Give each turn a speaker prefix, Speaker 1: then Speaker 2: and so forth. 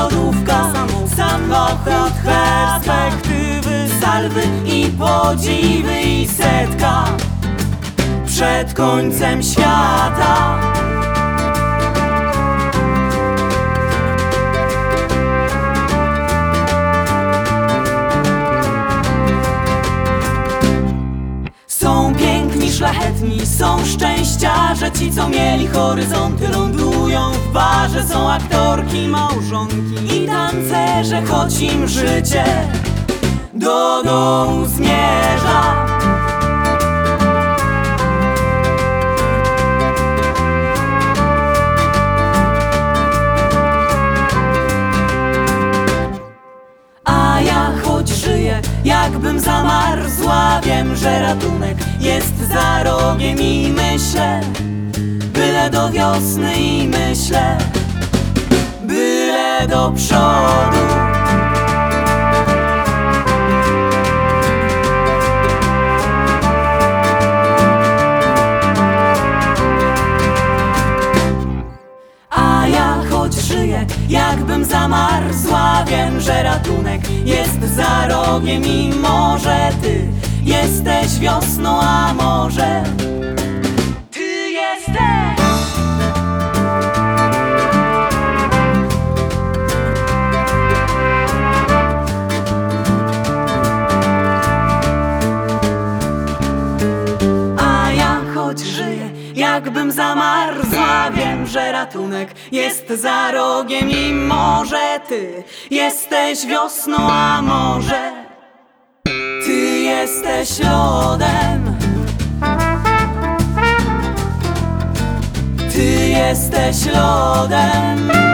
Speaker 1: lodówka, samochód, perspektywy, salwy i podziwy i setka przed końcem świata. Są piękni, szlachetni, są szczęściarze, ci co mieli horyzonty lądują w barze. Są aktorki, małżonki i tancerze, choć im życie do dołu zmierza. A ja choć żyję, jakbym zamarzła, wiem, że ratunek jest za rogiem i myślę, byle do wiosny i myślę, byle do przodu. A ja choć żyję, jakbym zamarzła, wiem, że ratunek jest za rogiem i może ty jesteś wiosną, a może ty jesteś. A ja choć żyję, jakbym zamarzła, wiem, że ratunek jest za rogiem i może ty jesteś wiosną, a może ty jesteś lodem. Ty jesteś lodem.